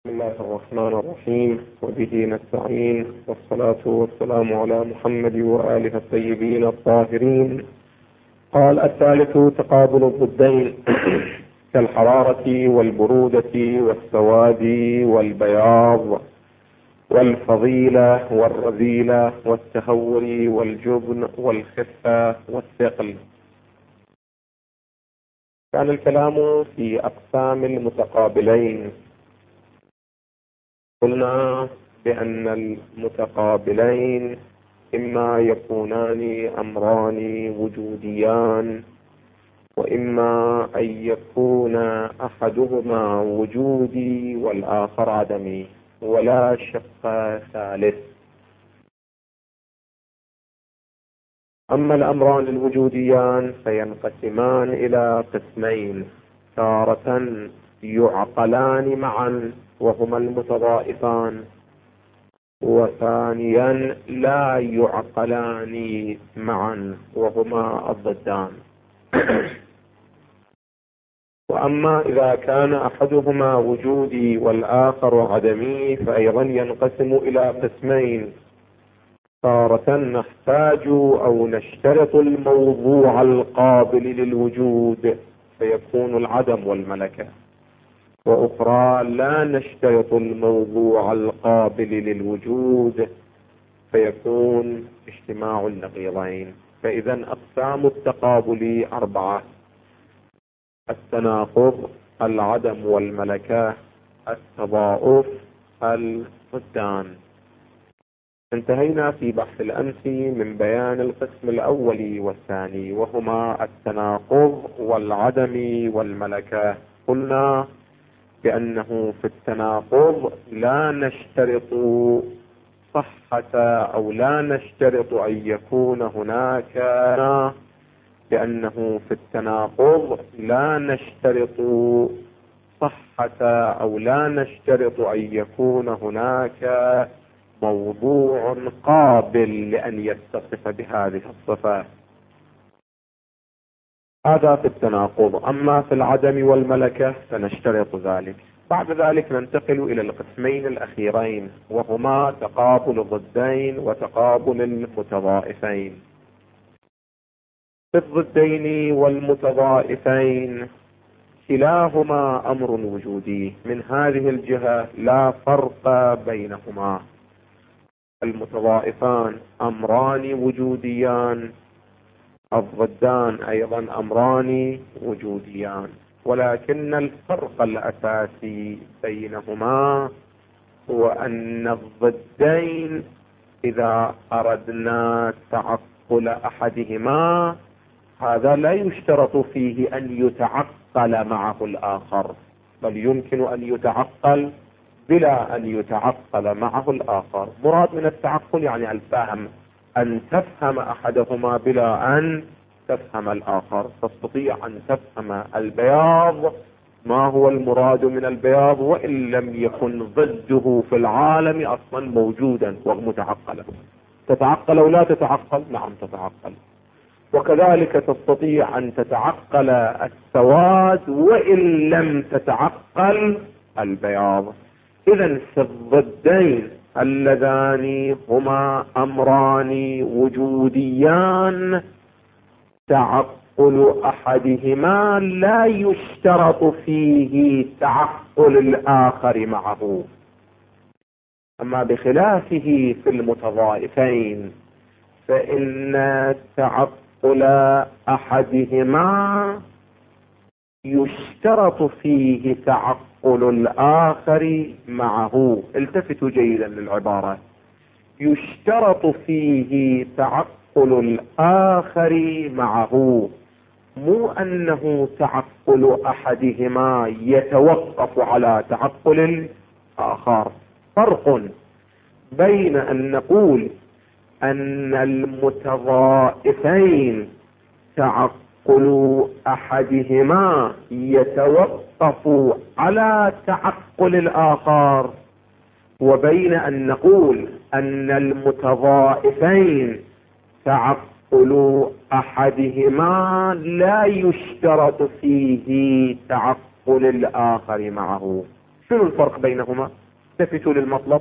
بسم الله الرحمن الرحيم، وبه نستعين، والصلاة والسلام على محمد وآله الطيبين الطاهرين. قال: الثالث تقابل الضدين كالحرارة والبرودة والسواد والبياض والفضيلة والرذيلة والتهور والجبن والخفة والثقل. كان الكلام في أقسام المتقابلين. قلنا بأن المتقابلين إما يكونان أمران وجوديان، وإما أن يكون أحدهما وجودي والآخر عدمي، ولا شق ثالث. أما الأمران الوجوديان فينقسمان إلى قسمين: تارة يعقلان معا وهما المتضائفان، وثانيا لا يعقلان معا وهما الضدان. وأما إذا كان أحدهما وجودي والآخر عدمي فأيضا ينقسم إلى قسمين: تارة نحتاج أو نشترط الموضوع القابل للوجود فيكون العدم والملكة، وأخرى لا نشترط الموضوع القابل للوجود فيكون اجتماع النقيضين. فإذا أقسام التقابل 4: التناقض، العدم والملكة، التضاؤف، الضدان. انتهينا في بحث الأمس من بيان القسم الأول والثاني، وهما التناقض والعدم والملكة. قلنا بأنه في التناقض لا نشترط صحة أو لا نشترط أن يكون هناك، لأنه في التناقض لا نشترط صحة أو لا نشترط أن يكون هناك موضوع قابل لأن يتصف بهذه الصفات. هذا في التناقض. أما في العدم والملكة فنشترط ذلك. بعد ذلك ننتقل إلى القسمين الأخيرين، وهما تقابل الضدين وتقابل المتضائفين. في الضدين والمتضائفين كلاهما أمر وجودي، من هذه الجهة لا فرق بينهما. المتضائفان أمران وجوديان، الضدان أيضا أمران وجوديان، ولكن الفرق الأساسي بينهما هو أن الضدين إذا أردنا تعقل أحدهما هذا لا يشترط فيه أن يتعقل معه الآخر، بل يمكن أن يتعقل بلا أن يتعقل معه الآخر. مراد من التعقل يعني الفهم، أن تفهم أحدهما بلا أن تفهم الآخر. تستطيع أن تفهم البياض ما هو المراد من البياض وإن لم يكن ضده في العالم أصلا موجودا ومتعقلا. تتعقل أو لا تتعقل؟ نعم تتعقل. وكذلك تستطيع أن تتعقل السواد وإن لم تتعقل البياض. إذن في الضدين اللذان هما أمران وجوديان تعقل أحدهما لا يشترط فيه تعقل الآخر معه. أما بخلافه في المتضائفين فإن تعقل أحدهما يشترط فيه تعقل الآخر معه. التفتوا جيدا للعبارة: يشترط فيه تعقل الآخر معه، مو أنه تعقل أحدهما يتوقف على تعقل الآخر. فرق بين أن نقول أن المتضائفين تعقل أحدهما يتوقف على تعقل الآخر، وبين أن نقول أن المتضائفين تعقل أحدهما لا يشترط فيه تعقل الآخر معه. شنو الفرق بينهما؟ التفتوا للمطلب.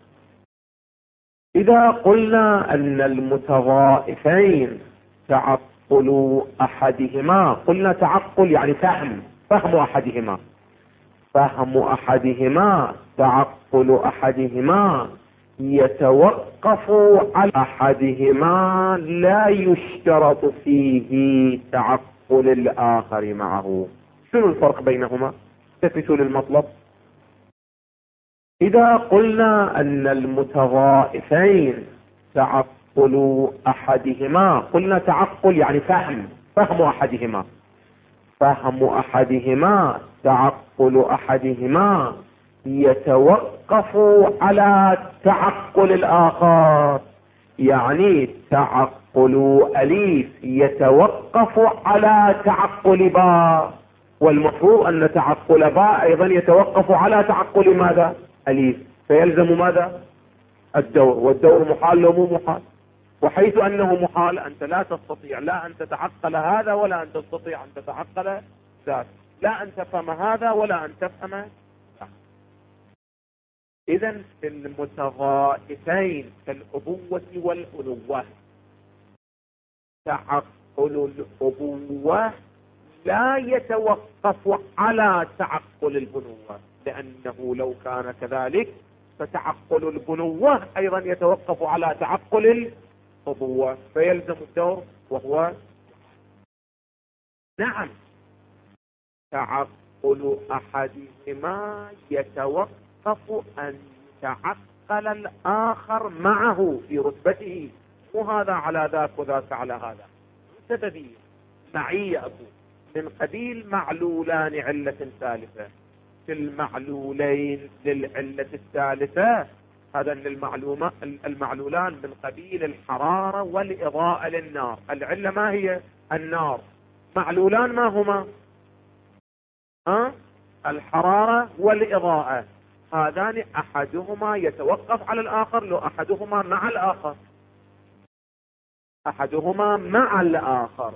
إذا قلنا أن المتضائفين تعقل أحدهما، قلنا تعقل يعني فهم أحدهما، فهم أحدهما، تعقل أحدهما يتوقف على أحدهما، لا يشترط فيه تعقل الآخر معه. شنو الفرق بينهما؟ التفتوا للمطلب. إذا قلنا أن المتضائفين تعقل أحدهما، قلنا تعقل يعني فهم أحدهما، فهم أحدهما، تعقل أحدهما يتوقف على تعقل الآخر، يعني تعقل أليف يتوقف على تعقل باء، والمفروض أن تعقل باء أيضا يتوقف على تعقل ماذا؟ أليف، فيلزم ماذا؟ الدور، والدور محال لو مو محال، وحيث أنه محال أنت لا تستطيع لا أن تتعقل هذا ولا أن تستطيع أن تتعقل ذاك، لا أن تفهم هذا ولا أن تفهم ذاك. إذن في المتضائفين كالأبوة والألوة، تعقل الأبوة لا يتوقف على تعقل البنوة، لأنه لو كان كذلك فتعقل البنوة أيضا يتوقف على تعقل الأبوة، فيلزم الدور وهو نعم تعقل أحدهما يتوقف أن يتعقل الآخر معه في رتبته، وهذا على ذاك وذاك على هذا، سببية معية أبو من قبيل معلولان علة ثالثة، في المعلولين للعلة الثالثة هذا المعلولان من قبيل الحرارة والإضاءة للنار. العلة ما هي؟ النار. معلولان ما هما؟ الحرارة والإضاءة، هذان أحدهما يتوقف على الآخر لو أحدهما مع الآخر، أحدهما مع الآخر.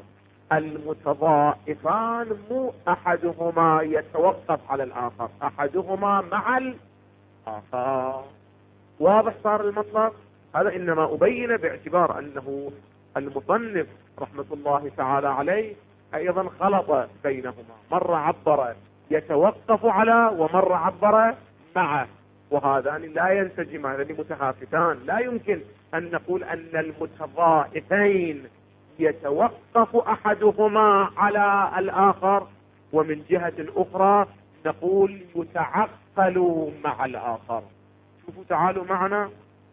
المتضائفان مو أحدهما يتوقف على الآخر، أحدهما مع الآخر. واضح صار المطلب؟ هذا إنما أبين باعتبار أنه المصنف رحمة الله تعالى عليه أيضا خلط بينهما، مرة عبر يتوقف على ومرة عبر معه، وهذان لا ينسجمان، هذان متهافتان، لا يمكن أن نقول أن المتضائفين يتوقف أحدهما على الآخر ومن جهة أخرى نقول يتعقل مع الآخر. شوفوا تعالوا معنا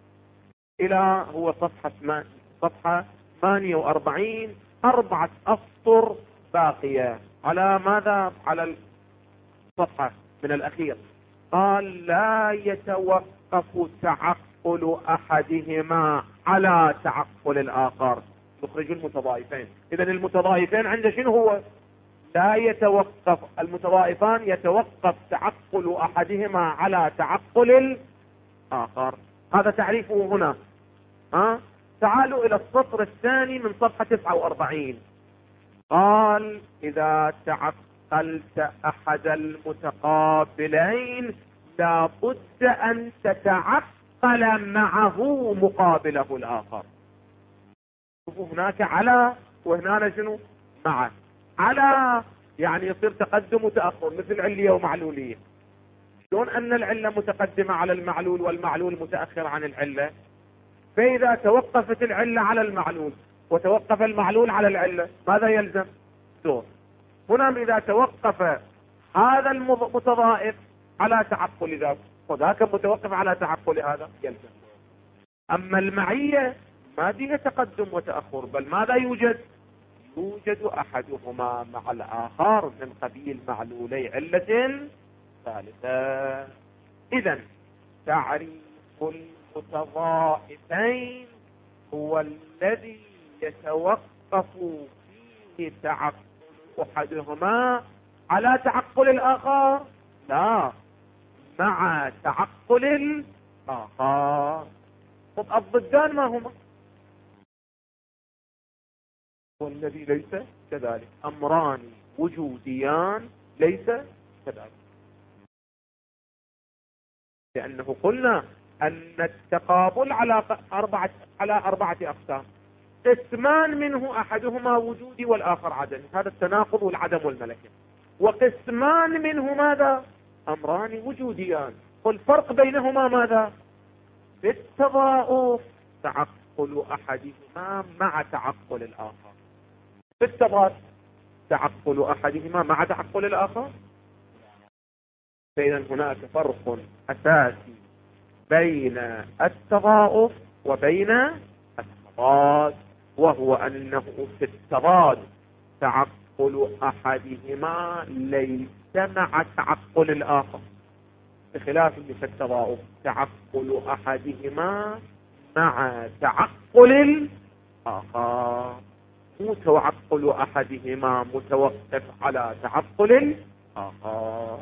إلى هو صفحة 48، 4 أسطر باقية على ماذا؟ على الصفحة من الأخير. قال لا يتوقف تعقل أحدهما على تعقل الآخر، نخرج المتضائفين. إذن المتضائفين عند شنو هو؟ لا يتوقف المتضائفان، يتوقف تعقل أحدهما على تعقل الآخر، هذا تعريفه هنا. تعالوا إلى السطر الثاني من صفحة 49. قال إذا تعقلت أحد المتقابلين لا بد أن تتعقل معه مقابله الآخر. شوفوا هناك على وهنا شنو؟ مع. على يعني يصير تقدم وتأخر مثل علية ومعلولية. شلون أن العلة متقدمة على المعلول والمعلول متأخر عن العلة؟ فإذا توقفت العلة على المعلول وتوقف المعلول على العلة ماذا يلزم؟ دور. هنا إذا توقف هذا المتضائف على تعقل ذاك وذاك متوقف على تعقل هذا يلزم. أما المعية ما فيها تقدم وتأخر، بل ماذا يوجد؟ يوجد أحدهما مع الآخر من قبيل معلولي علة ثالثة. إذن تعريف المتضائفين هو الذي يتوقف فيه تعقل أحدهما على تعقل الآخر، لا مع تعقل الآخر. طب الضدان ما هما؟ والذي ليس كذلك، أمران وجوديان ليس كذلك. لأنه قلنا أن التقابل على أربعة أقسام، قسمان منه أحدهما وجودي والآخر عدمي، هذا التناقض والعدم والملكة، وقسمان منه ماذا؟ أمران وجوديان، والفرق بينهما ماذا؟ بالتضاؤف، تعقل أحدهما مع تعقل الآخر، بالتضاد تعقل أحدهما مع تعقل الآخر. فإذا هناك فرق أساسي بين التضاؤف وبين التضاد، وهو أنه في التضاد تعقل أحدهما ليس مع تعقل الآخر، بخلاف اللي في التضاؤف تعقل أحدهما مع تعقل الآخر، مو تعقل أحدهما متوقف على تعقل الآخر.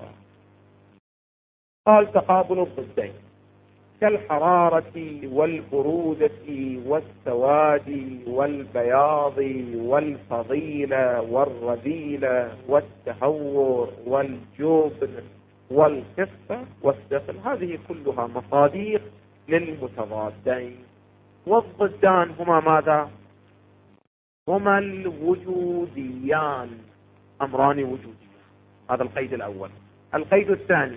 قال تقابل الضدين كالحرارة والبرودة والسواد والبياض والفضيلة والرذيلة والتهور والجبن والخفة والثقل، هذه كلها مصادر للمتضادين. والضدان هما ماذا؟ هما الوجوديان، أمران وجوديان، هذا القيد الأول. القيد الثاني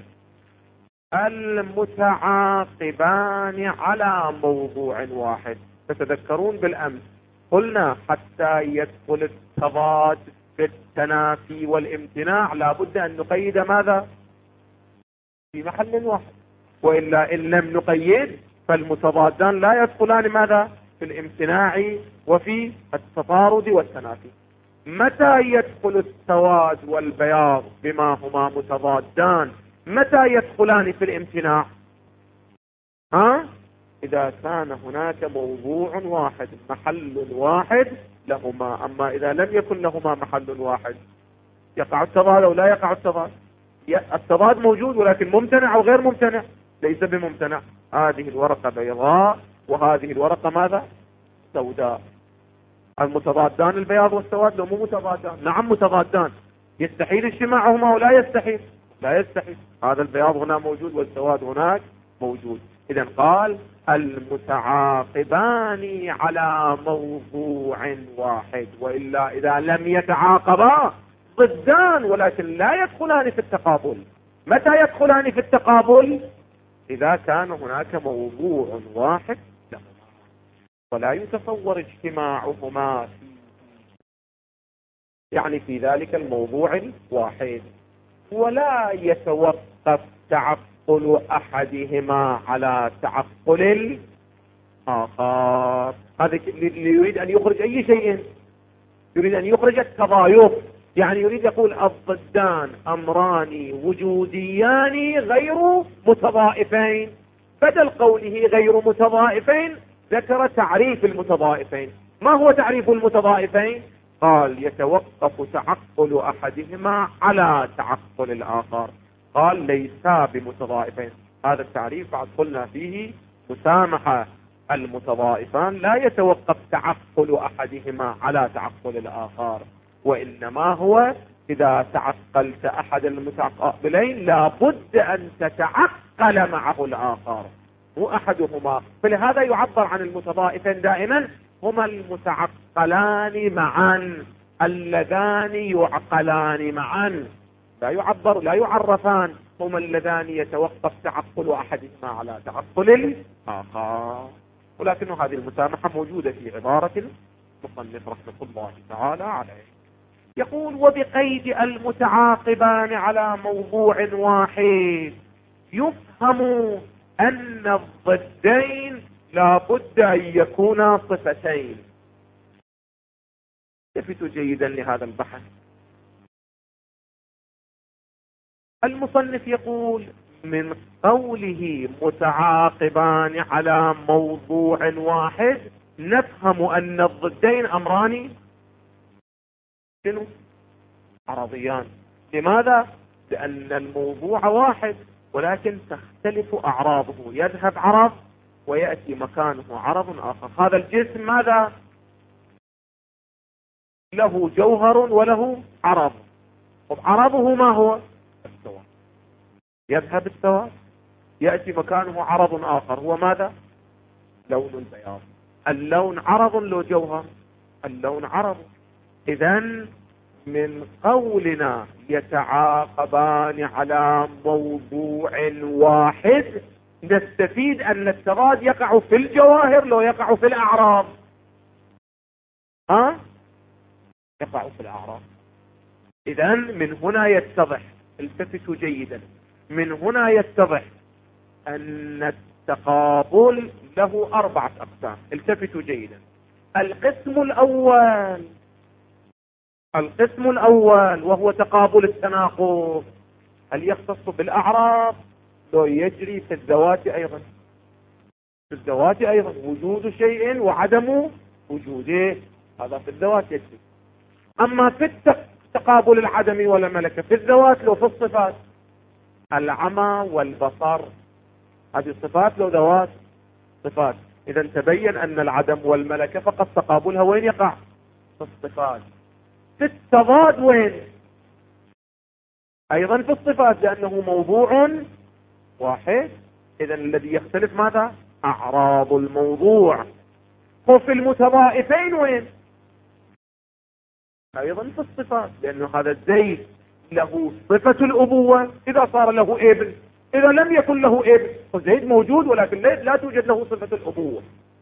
المتعاقبان على موضوع واحد. تتذكرون بالأمس قلنا حتى يدخل التضاد في التنافي والامتناع لابد أن نقيد ماذا؟ في محل واحد، وإلا إن لم نقيد فالمتضادان لا يدخلان ماذا؟ في الامتناع وفي التطارد والتنافي. متى يدخل السواد والبياض بما هما متضادان؟ متى يدخلان في الامتناع؟ إذا كان هناك موضوع واحد، محل واحد لهما. أما إذا لم يكن لهما محل واحد يقع التضاد أو لا يقع التضاد؟ التضاد موجود ولكن ممتنع أو غير ممتنع؟ ليس بممتنع. هذه الورقة بيضاء وهذه الورقة ماذا؟ سوداء. المتضادان البياض والسواد لو مو متضادان؟ نعم متضادان، يستحيل اجتماعهما ولا يستحيل؟ لا يستحيل. هذا البياض هنا موجود والسواد هناك موجود. إذا قال المتعاقبان على موضوع واحد، وإلا إذا لم يتعاقبا ضدان ولكن لا يدخلان في التقابل. متى يدخلان في التقابل؟ إذا كان هناك موضوع واحد لهما ولا يتصور اجتماعهما يعني في ذلك الموضوع الواحد، ولا يتوقف تعقل أحدهما على تعقل الآخر. هذا اللي يريد أن يخرج أي شيء، يريد أن يخرج التضايق، يعني يريد يقول الضدان أمران وجوديان غير متضائفين، بدل قوله غير متضائفين ذكر تعريف المتضائفين. ما هو تعريف المتضائفين؟ قال يتوقف تعقل أحدهما على تعقل الآخر، قال ليسا بمتضائفين. هذا التعريف بعد قلنا فيه مسامحة. المتضائفان لا يتوقف تعقل أحدهما على تعقل الآخر، وإنما هو إذا تعقلت أحد المتقابلين لابد أن تتعقل معه الآخر، مو أحدهما. فلهذا يعبر عن المتضائفين دائما هما المتعقلان معا، اللذان يعقلان معا، لا يعرفان، هما اللذان يتوقف تعقل أحدهما على تعقل الآخر. ولكن هذه المسامحة موجودة في عبارة المصنف رحمة الله تعالى عليه. يقول وبقيد المتعاقبان على موضوع واحد يفهم أن الضدين لا بد أن يكونا صفتين. التفتوا جيدا لهذا البحث. المصنف يقول من قوله متعاقبان على موضوع واحد نفهم أن الضدين أمران شنو؟ عرضيان. لماذا؟ لأن الموضوع واحد ولكن تختلف أعراضه، يذهب عرض ويأتي مكانه عرض آخر. هذا الجسم ماذا؟ له جوهر وله عرض، عرضه ما هو؟ السواد. يذهب السواد يأتي مكانه عرض آخر، هو ماذا؟ لون البياض. اللون عرض لو جوهر؟ اللون عرض. إذن من قولنا يتعاقبان على موضوع واحد نستفيد أن التضاد يقع في الجواهر لو يقع في الأعراض. يقع في الأعراض. إذن من هنا يتضح، التفتوا جيدا، من هنا يتضح أن التقابل له 4 أقسام. التفتوا جيدا. القسم الأول وهو تقابل التناقض، هل يختص بالأعراض لو يجري في الذوات أيضا؟ في الذوات أيضا وجود شيء وعدم وجوده، هذا في الذوات يجري. أما في تقابل العدم والملكة في الذوات لو في الصفات، العمى والبصر، هذه صفات لو ذوات صفات. إذا تبين أن العدم والملكة فقط تقابلها وين يقع؟ في الصفات. في التضاد وين؟ أيضا في الصفات، لأنه موضوع واحد. إذا الذي يختلف ماذا؟ أعراض الموضوع. وفي المتضائفين وين؟ أيضا في الصفات، لأنه هذا الزيد له صفة الأبوة إذا صار له ابن، إذا لم يكن له ابن فزيد موجود ولكن لا توجد له صفة الأبوة.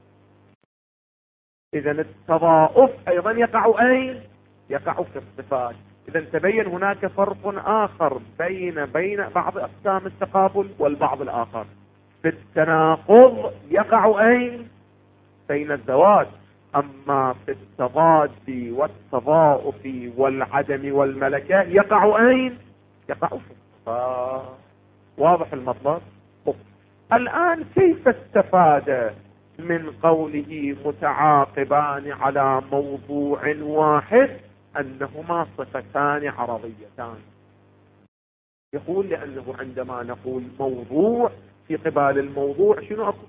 إذا التضائف أيضا يقع أين؟ يقع في الصفات. إذا تبين هناك فرق آخر بين بعض أقسام التقابل والبعض الآخر. في التناقض يقع أين؟ بين الذوات. أما في التضاد والتضائف والعدم والملكة يقع أين؟ يقع في الصفات. واضح المطلب؟ الآن كيف استفاد من قوله متعاقبان على موضوع واحد أنهما صفتان عرضيتان؟ يقول لأنه عندما نقول موضوع في قبال الموضوع شنو أقول؟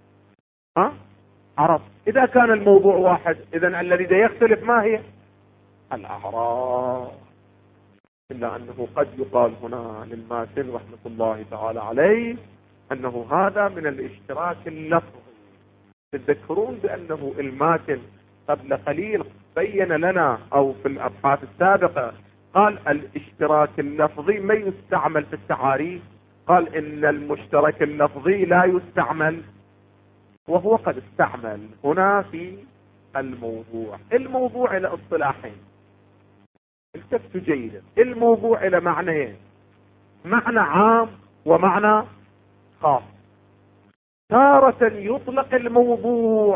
عرض. إذا كان الموضوع واحد إذن الذي يختلف ما هي؟ الأعراض. إلا أنه قد يقال هنا للماتن رحمة الله تعالى عليه أنه هذا من الاشتراك اللفظي. تذكرون بأنه الماتن قبل قليل بين لنا أو في الأبحاث السابقة قال الاشتراك اللفظي ما يستعمل في التعاريف، قال إن المشترك اللفظي لا يستعمل، وهو قد استعمل هنا في الموضوع إلى اصطلاحين. التفتوا جيدا. الموضوع إلى معنيين، معنى عام ومعنى خاص. تارة يطلق الموضوع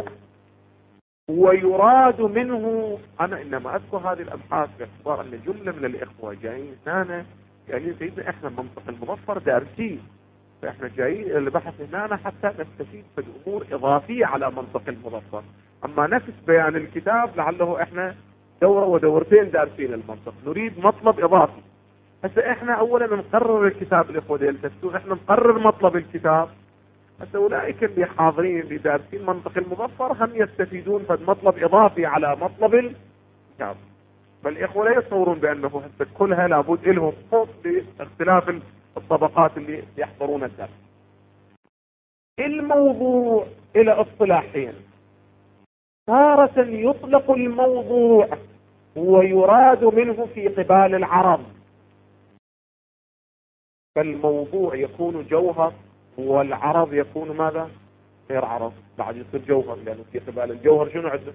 ويراد منه، أنا إنما أذكر هذه الأبحاث باعتبار أن جملة من الإخوة جايين هنا يعني سيدنا إحنا منطق المظفر دارسين، فإحنا جايين إلى البحث هنا حتى نستفيد في الأمور إضافية على منطق المظفر. أما نفس بيان الكتاب لعله إحنا دورة ودورتين دارسين المنطق، نريد مطلب إضافي. هسه إحنا أولا نقرر الكتاب الإخوة يلتفتون، إحنا نقرر مطلب الكتاب. هسه أولئك اللي حاضرين اللي دارسين منطق المظفر هم يستفيدون بمطلب إضافي على مطلب الكتاب. فالإخوة لا يتصورون بأنه هسه كلها لابد لهم خوف باختلاف الطبقات اللي يحضرون الدرس. الموضوع إلى اصطلاحين، تارة يطلق الموضوع ويراد منه في قبال العرض، فالموضوع يكون جوهر والعرض يكون ماذا؟ غير عرض، بعد يصير جوهر لأنه في قبال الجوهر شنو عنده؟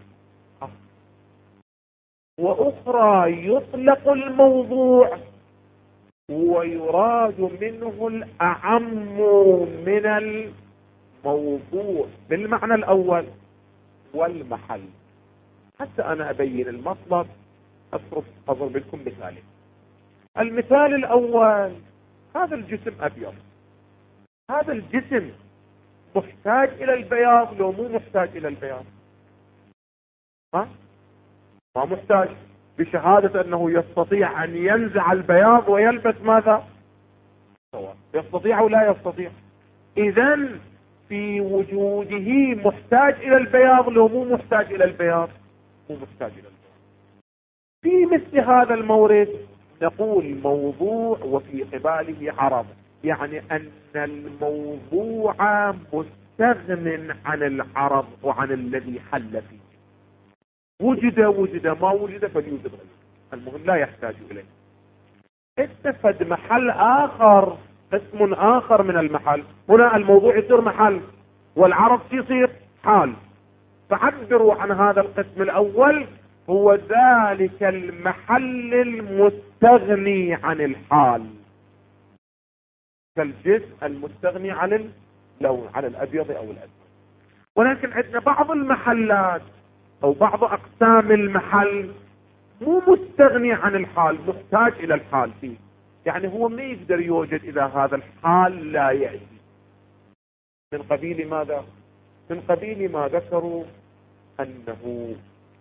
وأخرى يطلق الموضوع ويراد منه الأعم من الموضوع بالمعنى الأول والمحل. حتى أنا أبين المطلب أضرب لكم مثالين. المثال الأول، هذا الجسم أبيض، هذا الجسم محتاج إلى البياض لو مو محتاج إلى البياض؟ ما محتاج، بشهادة أنه يستطيع أن ينزع البياض ويلبس ماذا؟ يستطيع أو لا يستطيع؟ إذن في وجوده محتاج إلى البياض لو مو محتاج إلى البياض؟ مو محتاج إلى البياض. في مثل هذا المورد نقول موضوع وفي قباله عرض. يعني أن الموضوع مستغن عن العرض وعن الذي حل فيه. وجد ما وجد فليوجد غيره، المهم لا يحتاج إليه. اتفد محل آخر، قسم آخر من المحل، هنا الموضوع يصير محل والعرض يصير حال. فعبروا عن هذا القسم الأول، هو ذلك المحل المستغني عن الحال، كالجسم المستغني عن اللون، عن الأبيض أو الأسود. ولكن عندنا بعض المحلات أو بعض أقسام المحل مو مستغني عن الحال، محتاج إلى الحال فيه، يعني هو ما يقدر يوجد إذا هذا الحال لا يأتي. من قبيل ماذا؟ من قبيل ما ذكروا أنه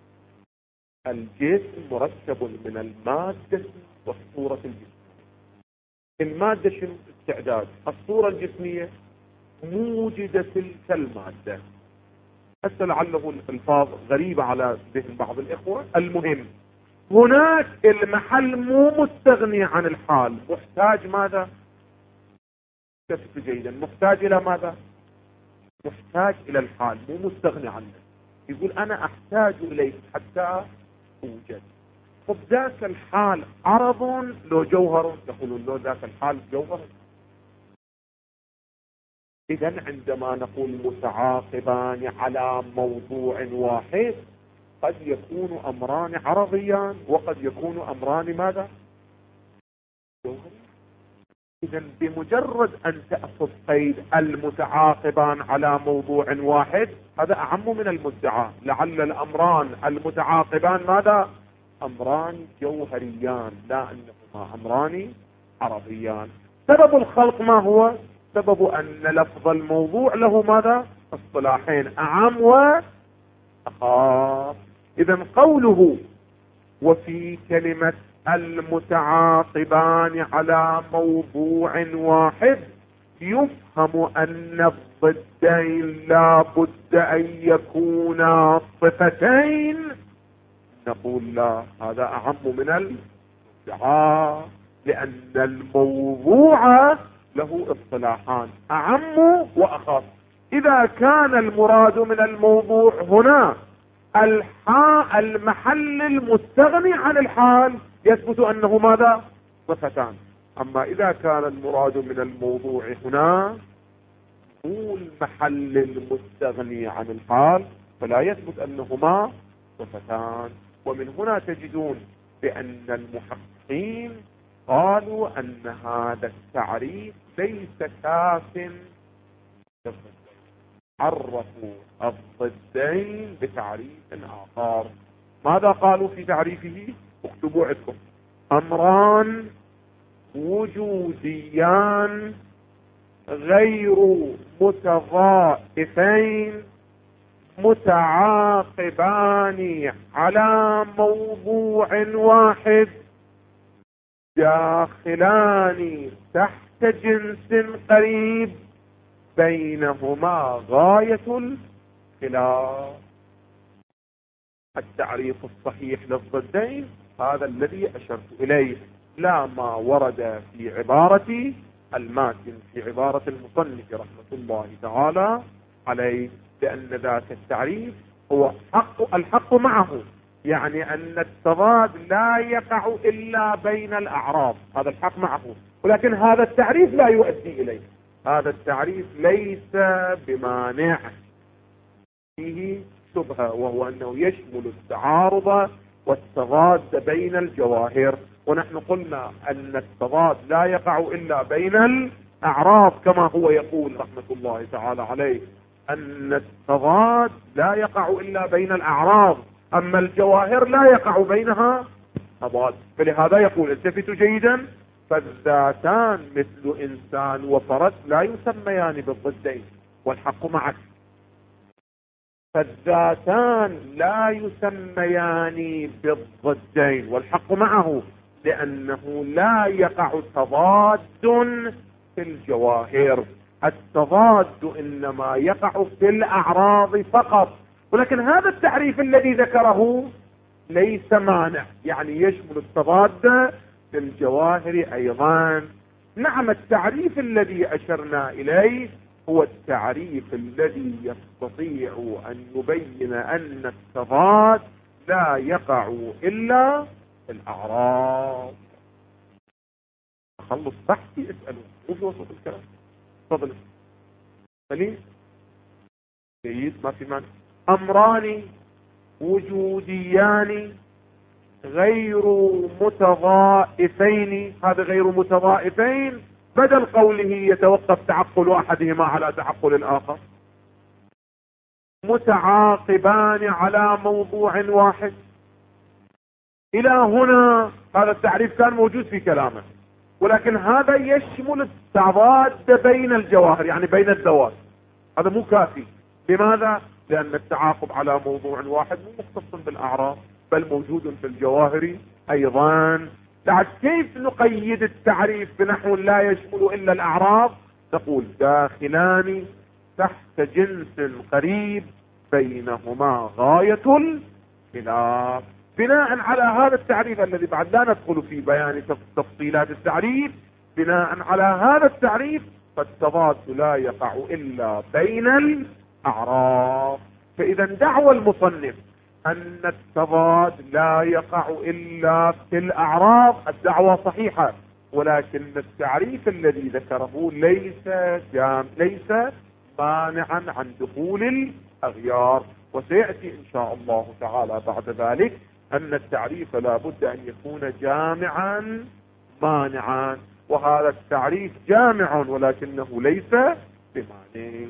الجسم مركب من المادة والصورة الجسمية. المادة شنو؟ استعداد. الصورة الجسمية موجودة تلك المادة. هسه لعله الألفاظ غريبة على ذهن بعض الإخوة. المهم هناك المحل مو مستغني عن الحال، محتاج ماذا؟ تفت جيدا، محتاج إلى ماذا؟ محتاج إلى الحال، مو مستغني عنه. يقول أنا أحتاج إليه حتى أوجد. طب ذاك الحال عرض لو جوهر؟ يقولون لو ذاك الحال جوهر. إذن عندما نقول متعاقبان على موضوع واحد، قد يكون أمران عرضيان وقد يكون أمران ماذا؟ جوهري. إذن بمجرد أن تأخذ قيد المتعاقبان على موضوع واحد، هذا أعم من المدعى. لعل الأمران المتعاقبان ماذا؟ أمران جوهريان، لا أنهما أمران عرضيان. سبب الخلق ما هو؟ سبب أن لفظ الموضوع له ماذا؟ اصطلاحين، أعم وأخاف. إذن قوله وفي كلمة المتعاقبان على موضوع واحد يفهم أن الضدين لا بد أن يكونا صفتين. نقول لا، هذا أعم من المدعى، لأن الموضوع له اصطلاحان، أعم وأخف. إذا كان المراد من الموضوع هنا المحل المستغني عن الحال، يثبت أنه ماذا؟ صفتان. أما إذا كان المراد من الموضوع هنا هو المحل المستغني عن الحال، فلا يثبت أنهما صفتان. ومن هنا تجدون بأن المحققين قالوا أن هذا التعريف ليس كاف، عرفوا الضدين بتعريف آخر. ماذا قالوا في تعريفه؟ اكتبوا عندكم: أمران وجوديان غير متضائفين متعاقبان على موضوع واحد داخلان تحت جنس قريب بينهما غاية الخلاف. التعريف الصحيح للضدين هذا الذي أشرت إليه، لا ما ورد في عبارة الماتن، في عبارة المصنف رحمة الله تعالى عليه، لأن ذاك التعريف هو الحق معه، يعني أن التضاد لا يقع إلا بين الأعراض، هذا الحق معه. ولكن هذا التعريف لا يؤدي إليه، هذا التعريف ليس بمانع، فيه شبهة، وهو أنه يشمل التعارض والتضاد بين الجواهر. ونحن قلنا أن التضاد لا يقع إلا بين الأعراض، كما هو يقول رحمة الله تعالى عليه أن التضاد لا يقع إلا بين الأعراض، أما الجواهر لا يقع بينها تضاد. فلهذا يقول التفتوا جيدا: فالذاتان مثل إنسان وفرد لا يسميان بالضدين والحق معك. فالذاتان لا يسميان بالضدين والحق معه، لأنه لا يقع تضاد في الجواهر، التضاد إنما يقع في الأعراض فقط. ولكن هذا التعريف الذي ذكره ليس مانع، يعني يشمل التضاد في الجواهر أيضا. نعم، التعريف الذي أشرنا إليه هو التعريف الذي يستطيع أن يبين أن التضاد لا يقع إلا في الأعراض. أخلص بحثي اسألوا مو في وسط الكلام. تفضل. سليم جيد، ما في مانع. أمران وجوديان غير متضائفين، هذا غير متضائفين بدل قوله يتوقف تعقل أحدهما على تعقل الآخر. متعاقبان على موضوع واحد. إلى هنا هذا التعريف كان موجود في كلامه، ولكن هذا يشمل التضاد بين الجواهر، يعني بين الذوات. هذا مو كافي. لماذا؟ لأن التعاقب على موضوع واحد مو مختص بالأعراض، بل موجود في الجواهر أيضا. بعد كيف نقيد التعريف بنحو لا يشمل إلا الأعراض؟ نقول داخلان تحت جنس قريب بينهما غاية الخلاف. بناء على هذا التعريف الذي بعد لا ندخل في بيان تفصيلات التعريف، بناء على هذا التعريف فالتضاد لا يقع إلا بين الأعراض. فإذا دعوى المصنف أن التضاد لا يقع إلا في الأعراض الدعوة صحيحة، ولكن التعريف الذي ذكره ليس مانعا عن دخول الأغيار. وسيأتي إن شاء الله تعالى بعد ذلك أن التعريف لا بد أن يكون جامعا مانعا، وهذا التعريف جامع ولكنه ليس بمانع.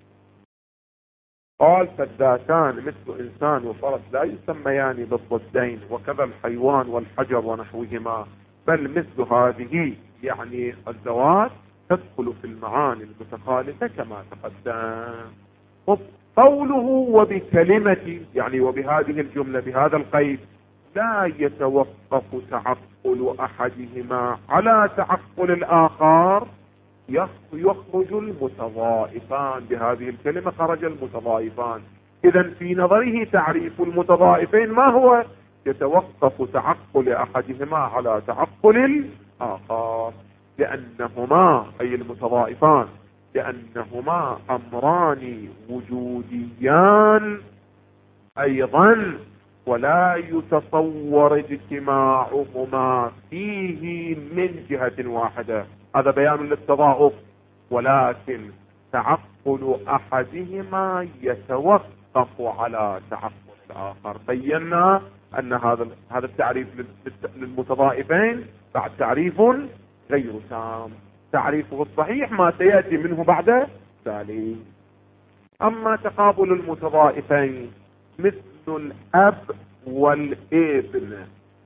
قال فالذاتان مثل إنسان وفرس لا يسميان بالضدين، وكذا الحيوان والحجر ونحوهما، بل مثل هذه يعني الذوات تدخل في المعاني المتخالفة كما تقدم. قوله وبكلمة يعني وبهذه الجملة بهذا القيد لا يتوقف تعقل أحدهما على تعقل الآخر، يخرج المتضائفان. بهذه الكلمة خرج المتضائفان. إذا في نظره تعريف المتضائفين ما هو؟ يتوقف تعقل أحدهما على تعقل الآخر، لأنهما أي المتضائفان لأنهما أمران وجوديان أيضا، ولا يتصور اجتماعهما فيه من جهة واحدة. هذا بيان للتضاعف. ولكن تعقل أحدهما يتوقف على تعقل الآخر. بينا أن هذا التعريف للمتضائفين بعد تعريف غير تام. تعريفه الصحيح ما سيأتي منه بعد ذلك. أما تقابل المتضائفين مثل الأب والابن.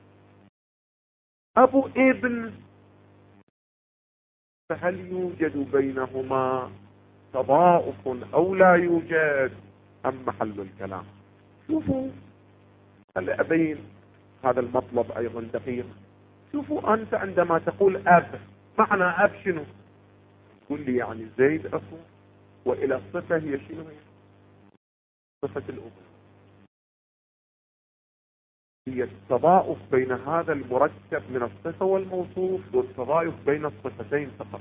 أبو ابن فهل يوجد بينهما تضاؤف أو لا يوجد أم محل الكلام؟ شوفوا الأبين، هذا المطلب أيضا دقيق. شوفوا أنت عندما تقول أب، معنى أب شنو؟ تقول لي يعني زيد أخو، وإلى الصفة هي شنو؟ صفة الأب. هي التضاؤف بين هذا المركب من الصفة والموصوف، والتضايف بين الصفتين فقط.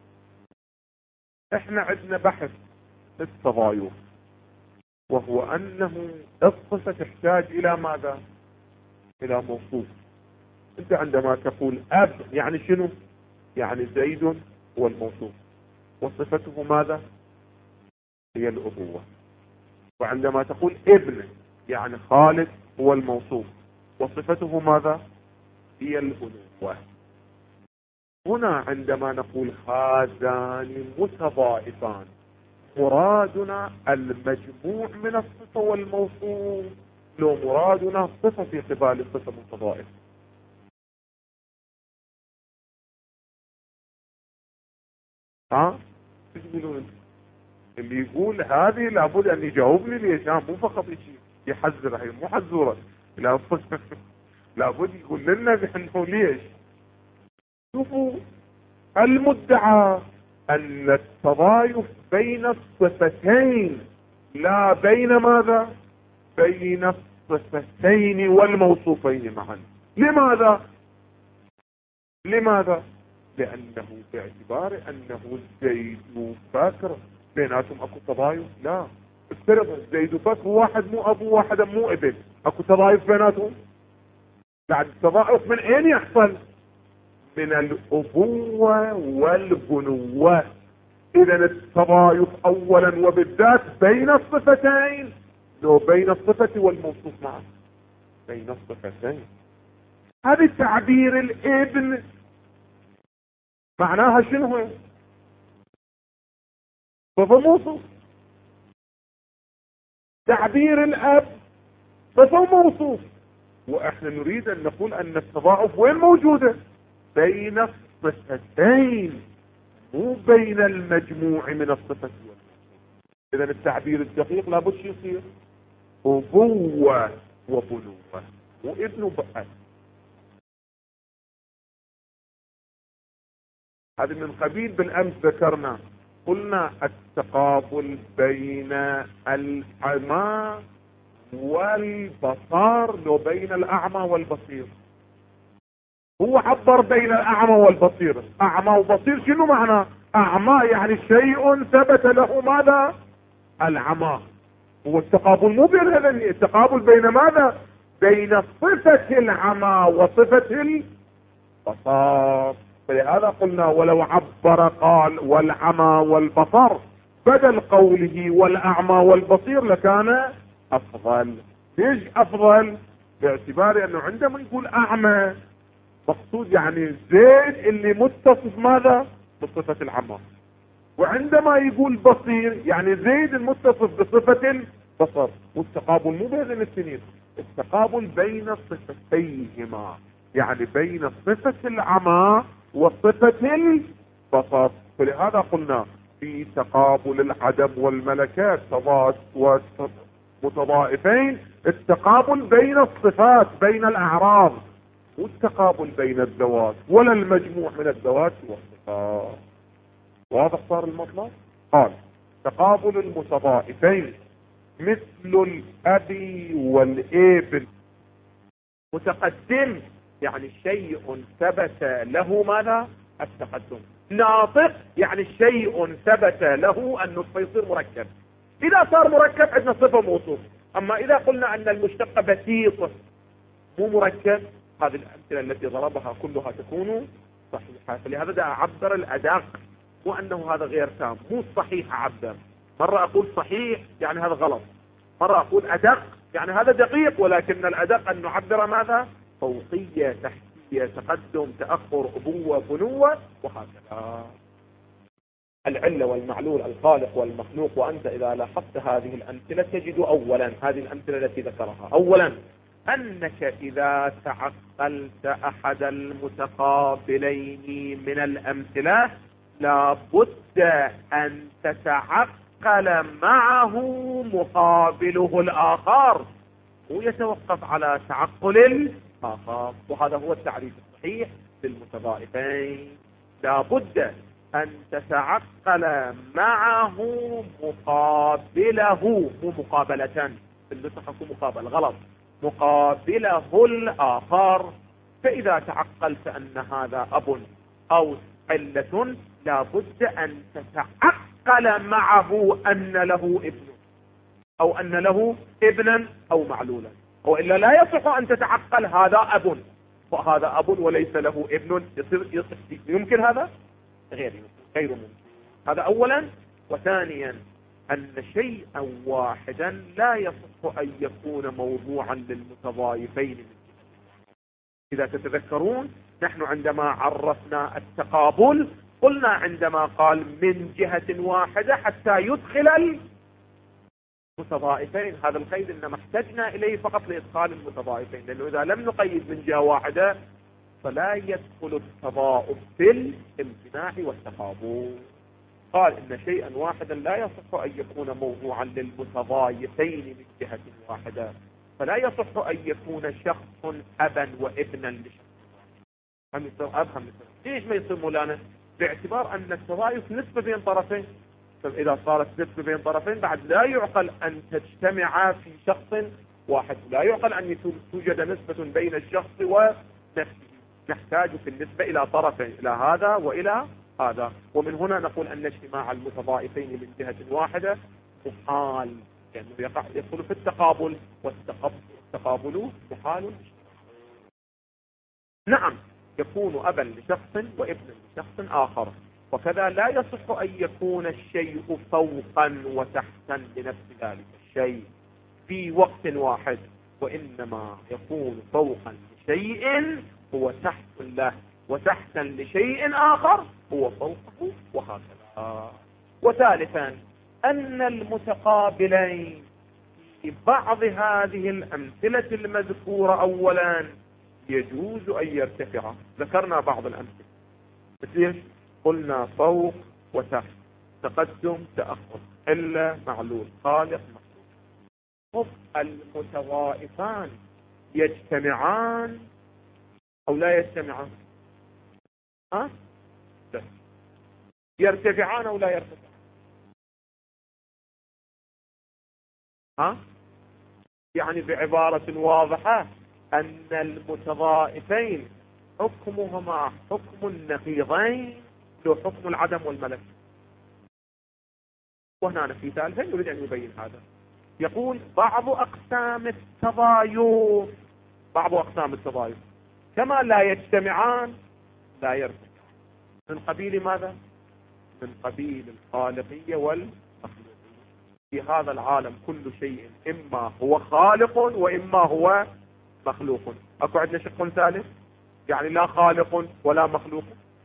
احنا عندنا بحث التضايف، وهو أنه الصفة تحتاج إلى ماذا؟ إلى موصوف. أنت عندما تقول أب يعني شنو؟ يعني زيد هو الموصوف، وصفته ماذا؟ هي الأبوة. وعندما تقول ابن يعني خالد هو الموصوف، وصفته ماذا؟ هي الأنوثة. هنا عندما نقول هذان متضائفان، مرادنا المجموع من الصفة والموصوف، لو مرادنا صفة في قبال الصفة متضائف؟ ايش يقولون؟ اللي يقول هذه لابد ان يجاوبني ليش، مو فقط يحذر، هي مو حذوره، لابد يقول لنا بانه ليش. شوفوا المدعى ان التضايف بين الصفتين، لا بين ماذا؟ بين الصفتين والموصوفين معا. لماذا؟ لأنه باعتبار أنه زيد وبكر بيناتهم أكو تضايف. لا، افترض زيد وبكر واحد مو أبو واحد مو ابن، أكو تضايف بيناتهم؟ بعد التضاعف من أين يحصل؟ من الأبوة والبنوة. إذا التضايف أولا وبالذات بين الصفتين، لو بين الصفة والموصوف معا، بين الصفتين. هذا تعبير الابن معناها شنو هو؟ صفة موصوف. تعبير الأب صفة موصوف. واحنا نريد ان نقول ان التضاعف وين موجودة؟ بين الصفتين، مو بين المجموع من الصفة والموصوف. اذا التعبير الدقيق لابد شو يصير؟ أبوة وبنوة وابن بأس. هذه من قبيل بالامس ذكرنا، قلنا التقابل بين الأعمى والبصار لو بين الأعمى والبصير. هو عبر بين الأعمى والبصير. أعمى وبصير شنو معنى؟ أعمى يعني شيء ثبت له ماذا؟ العمى. هو التقابل مو بين هذين، التقابل بين ماذا؟ بين صفة العمى وصفة البصار. فلهذا قلنا ولو عبر قال والعمى والبصر بدل قوله والأعمى والبصير لكان أفضل. ليش أفضل؟ باعتبار أنه عندما يقول أعمى مقصود يعني زيد اللي متصف ماذا؟ بصفة العمى. وعندما يقول بصير يعني زيد المتصف بصفة البصر. والتقابل مو بين الاثنين، التقابل بين صفتيهما، يعني بين صفة العمى وصفة البصر. فلهذا قلنا في تقابل العدم والملكات تضاد متضائفين، التقابل بين الصفات بين الأعراض، والتقابل بين الذوات، ولا المجموع من الذوات والصفات. واضح صار المطلب؟ قال تقابل المتضائفين مثل الأب والابن. متقدم يعني شيء ثبت له ماذا؟ التقدم. ناطق يعني شيء ثبت له النطق يصير مركب. إذا صار مركب عندنا صفة موصوف. أما إذا قلنا أن المشتق بسيط مو مركب، هذه الأمثلة التي ضربها كلها تكون صحيحة. فلهذا دا أعبر الأدق، وأنه هذا غير تام، مو صحيح أعبر. مرة أقول صحيح يعني هذا غلط، مرة أقول أدق يعني هذا دقيق، ولكن الأدق أن نعبر ماذا؟ فوقية، تحتية، تقدم، تأخر، أبوة، بنوة، وهكذا. العلة والمعلول، الخالق والمخلوق. وأنت إذا لاحظت هذه الأمثلة تجد أولا هذه الأمثلة التي ذكرها، أولا أنك إذا تعقلت أحد المتقابلين من الأمثلة لابد أن تتعقل معه مقابله الآخر، ويتوقف على تعقل الآخر. وهذا هو التعريف الصحيح للمتضائفين. لابد أن تتعقل معه مقابله، مو مقابلة، النسخ مقابل غلط، مقابله الآخر. فإذا تعقلت أن هذا أب أو علة لابد أن تتعقل معه أن له ابن، أو أن له ابنا أو معلولا، وإلا لا يصح أن تتعقل هذا أب وهذا أب وليس له ابن. يمكن هذا؟ غير ممكن. هذا أولا. وثانيا أن شيئا واحدا لا يصح أن يكون موضوعا للمتضايفين. إذا تتذكرون نحن عندما عرفنا التقابل قلنا عندما قال من جهة واحدة حتى يدخل المتضايفين، هذا القيد إنما احتجنا إليه فقط لإدخال المتضايفين، لأنه إذا لم نقيد من جهة واحدة فلا يدخل التضاؤف في الامتناع والتقابل. قال إن شيئا واحدا لا يصح أن يكون موضوعا للمتضايفين من جهة واحدة، فلا يصح أن يكون شخص أبا وابنا لشخص. هم يصير أب هم يصير. ليش ما يصير مولانا؟ باعتبار أن التضايف نسبة بين طرفين. فإذا صارت نسبة بين طرفين بعد لا يعقل أن تجتمع في شخص واحد، لا يعقل أن توجد نسبة بين الشخص ونفسه. نحتاج في النسبة إلى طرفين، إلى هذا وإلى هذا. ومن هنا نقول أن اجتماع المتضائفين من جهة واحدة محال، لأنه يدخل في التقابل، والتقابل محال. نعم، يكون أبا لشخص وابنا لشخص آخر، وكذا لا يصح أن يكون الشيء فوقا وتحتا لنفس ذلك الشيء في وقت واحد، وإنما يكون فوقا لشيء هو تحت له، وتحتا لشيء آخر هو فوقه، وهكذا. وثالثا أن المتقابلين في بعض هذه الأمثلة المذكورة أولا يجوز أن يرتفعا. ذكرنا بعض الأمثلة، مثل قلنا فوق وتحت، تقدم تأخر، إلا معلول، خالق مخلوق. المتضائفان يجتمعان أو لا يجتمعان؟ لا. يرتفعان أو لا يرتفعان؟ يعني بعبارة واضحة أن المتضائفين حكمهما حكم النقيضين، له حكم العدم والملك. وهنا في ثالثا يريد أن يبين هذا، يقول بعض أقسام التضايف، بعض أقسام التضايف كما لا يجتمعان لا يرتفعان. من قبيل ماذا؟ من قبيل الخالقية والمخلوقية. في هذا العالم كل شيء إما هو خالق وإما هو مخلوق. أكو عندنا شق ثالث، يعني لا خالق ولا مخلوق.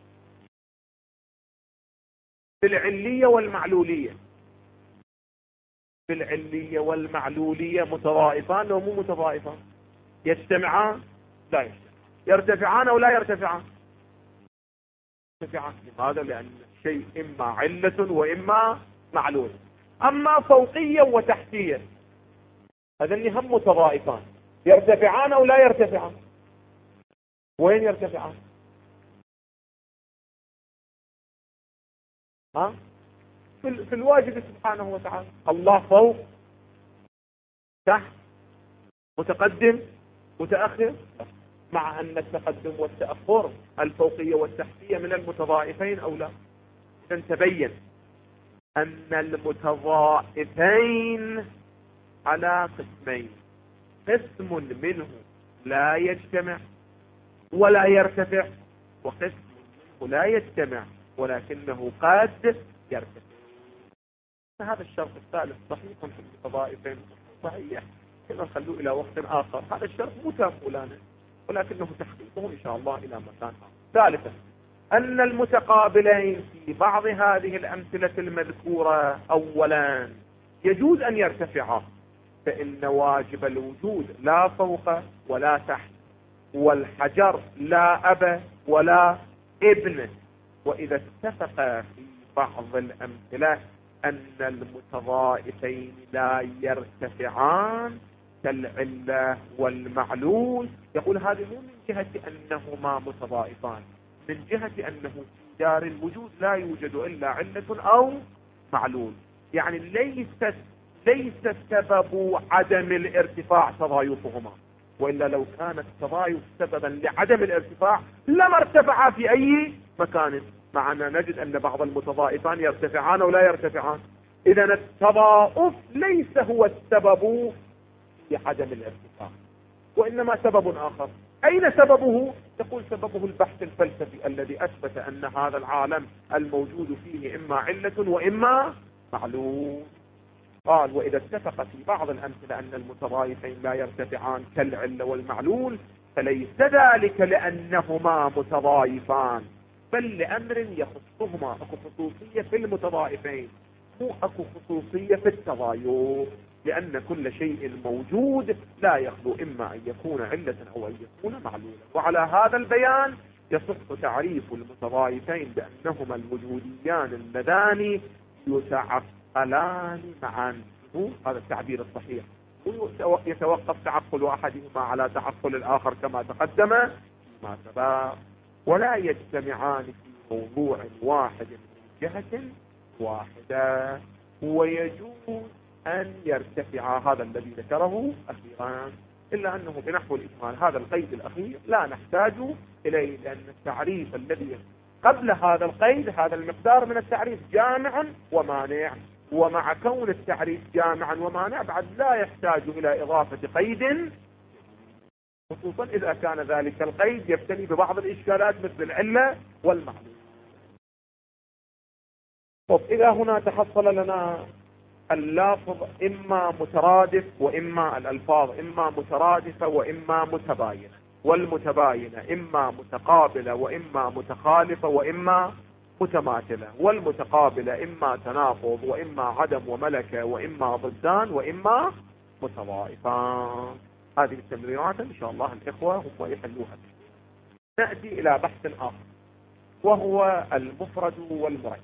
في العلية والمعلولية، في العلية والمعلولية متضائفان أو مو متضائفان؟ يجتمعان؟ لا يجتمعان. يرتفعان أو لا يرتفعان؟ يرتفعان. لماذا؟ لأن الشيء إما علة وإما معلول. أما فوقية وتحتية هذين هم متضائفان، يرتفعان أو لا يرتفعان؟ وين يرتفعان؟ في الواجب سبحانه وتعالى. الله فوق، تحت، متقدم، متأخر، مع أن التقدم والتأخر الفوقية والتحتية من المتضائفين أو لا. تبين أن المتضائفين على قسمين، قسم منه لا يجتمع ولا يرتفع، وقسم منه لا يجتمع ولكنه قد يرتفع. هذا الشرط الثالث صحيح في المتضائفين صحيح، كما نخلوه إلى وقت آخر. هذا الشرط متهم لنا ولكنه تحقيقه إن شاء الله إلى مكان آخر. ثالثا أن المتقابلين في بعض هذه الأمثلة المذكورة أولا يجوز أن يرتفعا، فإن واجب الوجود لا فوق ولا تحت، والحجر لا أب ولا ابن. وإذا اتفق في بعض الأمثلة أن المتضائفين لا يرتفعان كالعلة والمعلول، يقول هذه مو من جهة أنهما متضائفان، من جهة أنه في دار الوجود لا يوجد إلا علة أو معلول. يعني ليس سبب عدم الارتفاع تضايفهما، وإلا لو كان التضايف سببا لعدم الارتفاع لما ارتفعا في أي مكان. معنا نجد أن بعض المتضائفان يرتفعان أو لا يرتفعان. إذا التضاؤف ليس هو السبب في عدم الارتفاع، وإنما سبب آخر. أين سببه؟ يقول سببه البحث الفلسفي الذي أثبت أن هذا العالم الموجود فيه إما علة وإما معلول. قال وإذا اتفق في بعض الأمثلة أن المتضايفين لا يرتفعان كالعلة والمعلول، فليس ذلك لأنهما متضايفان، بل لأمر يخصهما. أكو خصوصية في المتضايفين، مو أكو خصوصية في التضايف، لأن كل شيء موجود لا يخلو إما أن يكون علة أو أن يكون معلولا. وعلى هذا البيان يصح تعريف المتضايفين بأنهما الوجوديان اللذان يتعقلان معا. هذا التعبير الصحيح، يتوقف تعقل أحدهما على تعقل الآخر كما تقدم ما سبق، ولا يجتمعان في موضوع واحد من جهة واحدة، ويجوز أن يرتفع. هذا الذي ذكره أخيرا. إلا أنه بنحو الإجمال هذا القيد الأخير لا نحتاج إليه، لأن التعريف الذي قبل هذا القيد هذا المقدار من التعريف جامع ومانع، ومع كون التعريف جامعا ومانع بعد لا يحتاج إلى إضافة قيد، خصوصا إذا كان ذلك القيد يبتلي ببعض الإشكالات مثل العلة والمعلوم. طب إذا هنا تحصل لنا اللفظ إما مترادف وإما الألفاظ إما مترادفة وإما متباينة، والمتباينة إما متقابلة وإما متخالفة وإما متماثلة، والمتقابلة إما تناقض وإما عدم وملكة وإما ضدان وإما متضاعفان. هذه التمرينات إن شاء الله الإخوة هم يحلوها. نأتي إلى بحث آخر وهو المفرد والمركب.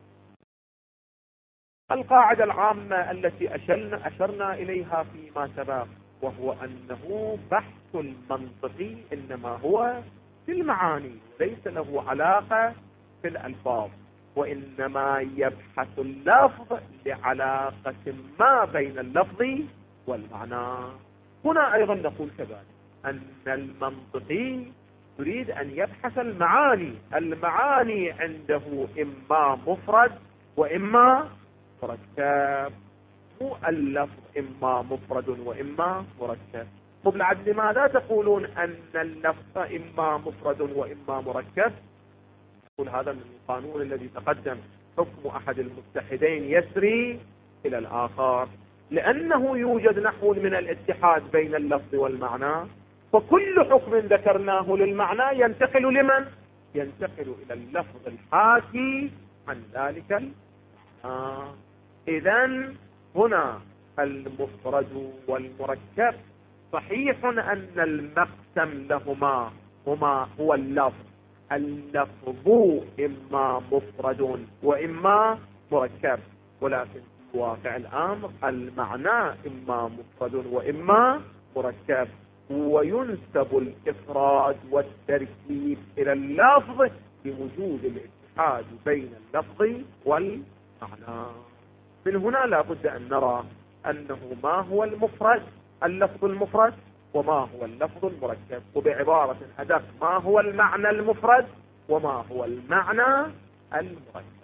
القاعدة العامة التي أشرنا إليها فيما سبق وهو أنه بحث المنطقي إنما هو في المعاني ليس له علاقة في الألفاظ، وإنما يبحث اللفظ لعلاقة ما بين اللفظ والمعنى. هنا أيضا نقول كذلك أن المنطقي يريد أن يبحث المعاني. المعاني عنده إما مفرد وإما مركب، مو اللفظ إما مفرد وإما مركب. بالعكس لماذا تقولون أن اللفظ إما مفرد وإما مركب؟ يقول هذا من القانون الذي تقدم، حكم أحد المتحدين يسري إلى الآخر، لأنه يوجد نحو من الاتحاد بين اللفظ والمعنى، فكل حكم ذكرناه للمعنى ينتقل لمن؟ ينتقل إلى اللفظ الحاكي عن ذلك المعنى. إذن هنا المفرد والمركب صحيح أن المقسم لهما هو اللفظ. اللفظ إما مفرد وإما مركب، ولكن في واقع الأمر المعنى إما مفرد وإما مركب، وينسب الإفراد والتركيب إلى اللفظ بوجود الاتحاد بين اللفظ والمعنى. من هنا لا بد أن نرى أنه ما هو المفرد اللفظ المفرد وما هو اللفظ المركب، وبعبارة أدق ما هو المعنى المفرد وما هو المعنى المركب.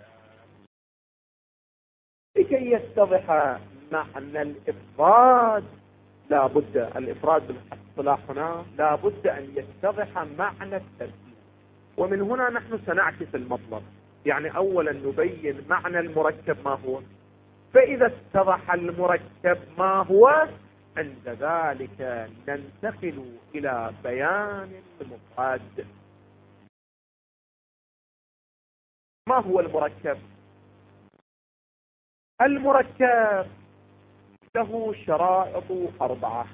لكي يتضح معنى الإفراد لا بد الإفراد بالاصطلاح هنا لا بد أن يتضح معنى التركيب، ومن هنا نحن سنعكس المطلب. يعني أولا نبين معنى المركب ما هو، فإذا اتضح المركب ما هو عند ذلك ننتقل إلى بيان المفرد. ما هو المركب؟ المركب له شرائط 4.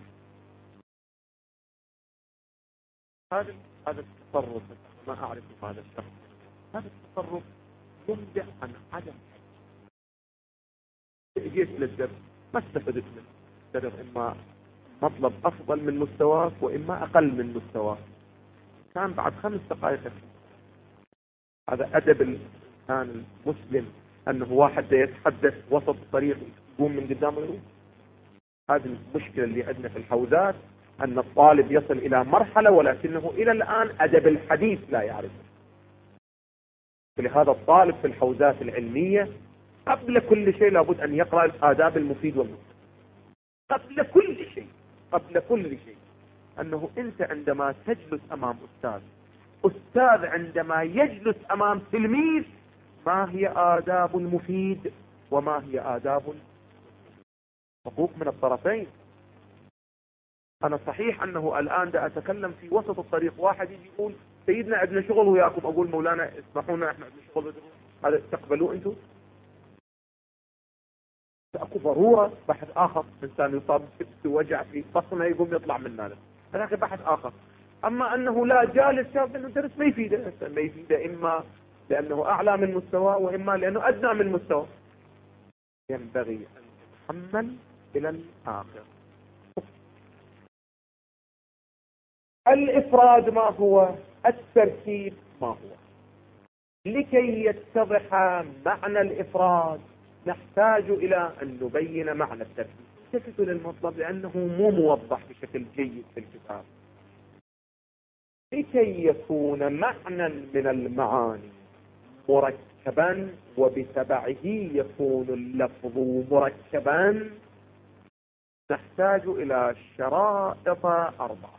هذا التصرف ما أعرف هذا الشخص، هذا التصرف ينبع عن عدم. جيت للدرس ما استفدت منه، درس إما مطلب أفضل من مستواك وإما أقل من مستواك، كان بعد 5 دقائق. هذا أدب الإنسان المسلم، أنه واحد يتحدث وسط الطريق يقوم من قدامه. هذه المشكلة اللي عندنا في الحوزات، أن الطالب يصل إلى مرحلة ولكنه إلى الآن أدب الحديث لا يعرفه. فلهذا الطالب في الحوزات العلمية قبل كل شيء لابد أن يقرأ الآداب المفيد والمفيد. قبل كل شيء أنه أنت عندما تجلس أمام أستاذ عندما يجلس أمام تلميذ، ما هي آداب المفيد وما هي آداب حقوق من الطرفين. أنا صحيح أنه الآن دا أتكلم في وسط الطريق، واحد يجي يقول سيدنا عندنا شغل وياكم، أقول مولانا اسمحونا احنا عندنا شغل، هذا تقبلوه أنتم؟ أكو ضرورة بحث آخر، إنسان يصاب بوجع في بطنه يقوم يطلع من هذا، هذا بحث آخر. أما أنه لا جالس شاف أنه درس ما يفيده إما لأنه أعلى من مستوى وإما لأنه أدنى من مستوى. ينبغي أن نتحمل إلى الآخر. الإفراد ما هو؟ التركيب ما هو؟ لكي يتضح معنى الإفراد نحتاج إلى أن نبين معنى التركيب. التفت للمطلب لأنه مو موضح بشكل جيد في الكتاب. لكي يكون معنى من المعاني مركبا وبتبعه يكون اللفظ مركبا، نحتاج إلى شرائط 4.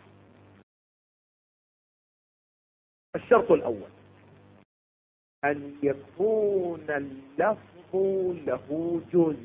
الشرط الأول أن يكون اللفظ له جزء.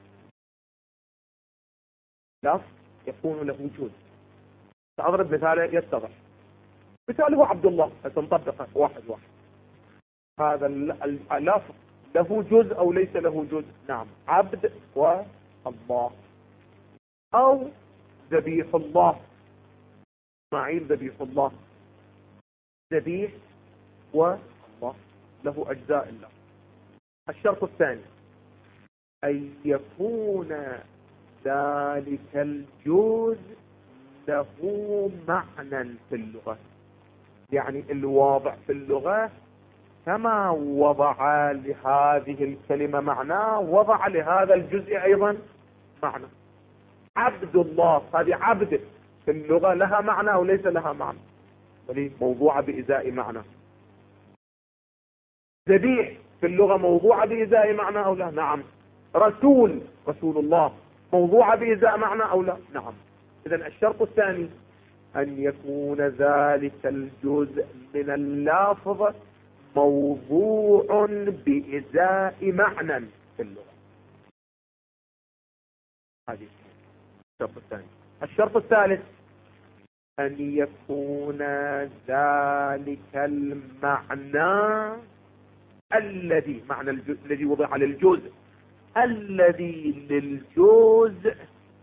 لفظ يكون له جزء. سأضرب مثال يتضح. مثال هو عبد الله، سنطبقه واحد واحد. هذا اللفظ له جزء أو ليس له جزء؟ نعم، عبد والله. أو ذبيح الله، إسماعيل ذبيح الله. ذبيح والله له أجزاء الله. الشرط الثاني أن يكون ذلك الجزء له معنى في اللغة، يعني الواضع في اللغة كما وضع لهذه الكلمة معناه وضع لهذا الجزء أيضا معنى. عبد الله، هذه عبد في اللغة لها معنى أو ليس لها معنى؟ موضوعة بإزاء معنى. ذبيح في اللغة موضوعة بإزاء معنى أو لا؟ نعم. رسول الله موضوعة بإزاء معنى أو لا؟ نعم. إذن الشرط الثاني أن يكون ذلك الجزء من اللفظ موضوع بإزاء معنى في اللغة. هذه الشرط الثاني. الشرط الثالث أن يكون ذلك المعنى الذي وضع للجزء الذي للجزء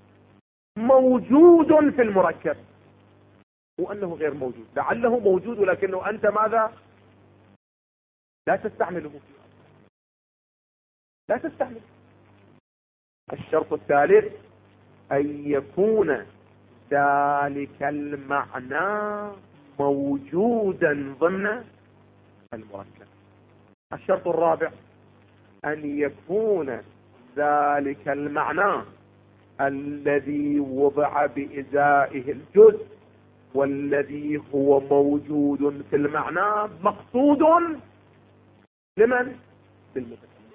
موجود في المركب، وأنه غير موجود. لعله موجود ولكنه أنت ماذا؟ لا تستعمله فيه، لا تستعمله. الشرط الثالث أن يكون ذلك المعنى موجودا ضمن المركب. الشرط الرابع أن يكون ذلك المعنى الذي وضع بإزائه الجزء والذي هو موجود في المعنى مقصود لمن؟ للمتكلم.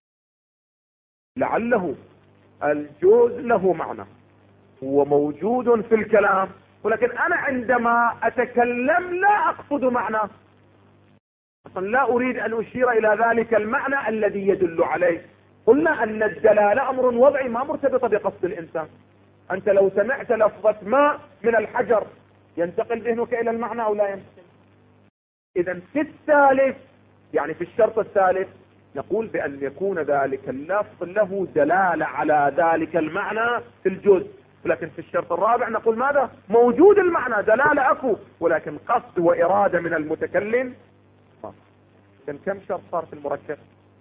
لعله الجزء له معنى هو موجود في الكلام، ولكن أنا عندما أتكلم لا أقصد معنى، أصلا لا أريد أن أشير إلى ذلك المعنى الذي يدل عليه. قلنا أن الدلالة أمر وضعي ما مرتبطة بقصد الإنسان. أنت لو سمعت لفظة ماء من الحجر ينتقل ذهنك إلى المعنى أو لا ينتقل؟ إذا في الثالث، يعني في الشرط الثالث، نقول بأن يكون ذلك اللفظ له دلالة على ذلك المعنى في الجزء، ولكن في الشرط الرابع نقول ماذا؟ موجود المعنى، دلالة أكو، ولكن قصد وإرادة من المتكلم. إذن كم شرط صار في المركب؟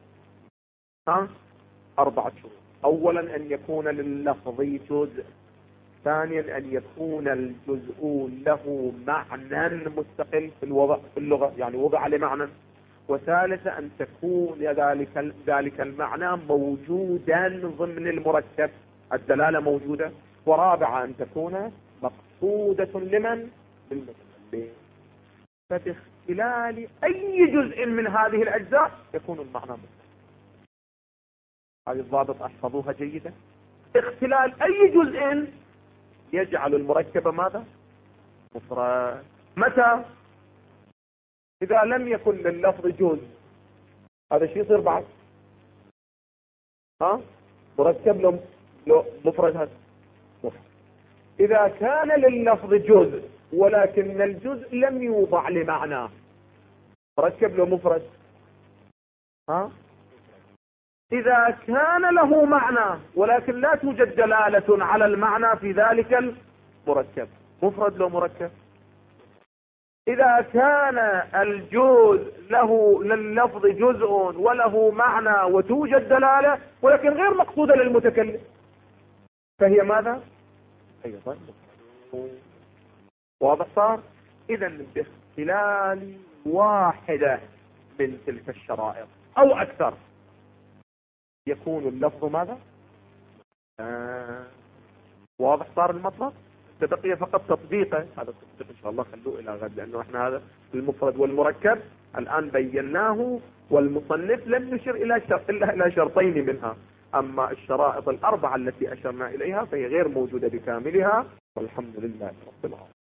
4 شروط. أولا أن يكون لللفظ جزء. ثانيا أن يكون الجزء له معنى مستقل في الوضع في اللغة، يعني وضع لمعنى. وثالثا أن تكون ذلك المعنى موجودا ضمن المركب، الدلالة موجودة. ورابعا أن تكون مقصودة لمن؟ للمتكلم. فباختلال أي جزء من هذه الأجزاء يكون المعنى مستقل. هذه الضابط احفظوها جيدا. اختلال أي جزء يجعل المركب ماذا؟ مفرد. متى؟ إذا لم يكن لللفظ جزء، هذا الشيء يصير بعد مركب له مفرد. هذا مفرد. إذا كان لللفظ جزء ولكن الجزء لم يوضع لمعنى، مركب له مفرد. إذا كان له معنى ولكن لا توجد دلالة على المعنى في ذلك المركب، مفرد له مركب. إذا كان الجزء له لللفظ جزء وله معنى وتوجد دلالة ولكن غير مقصودة للمتكلم، فهي ماذا؟ أيضا واضح صار؟ إذا باختلال واحدة من تلك الشرائط أو أكثر يكون اللفظ ماذا؟ واضح صار المطلب؟ بقي فقط تطبيقه. هذا التطبيق ان شاء الله خلوه الى غد، لانه احنا هذا المفرد والمركب الان بيناه، والمصنف لم يشر الا الى شرطين منها. اما الشرائط الاربعه التي اشرنا اليها فهي غير موجوده بكاملها، والحمد لله رب العالمين.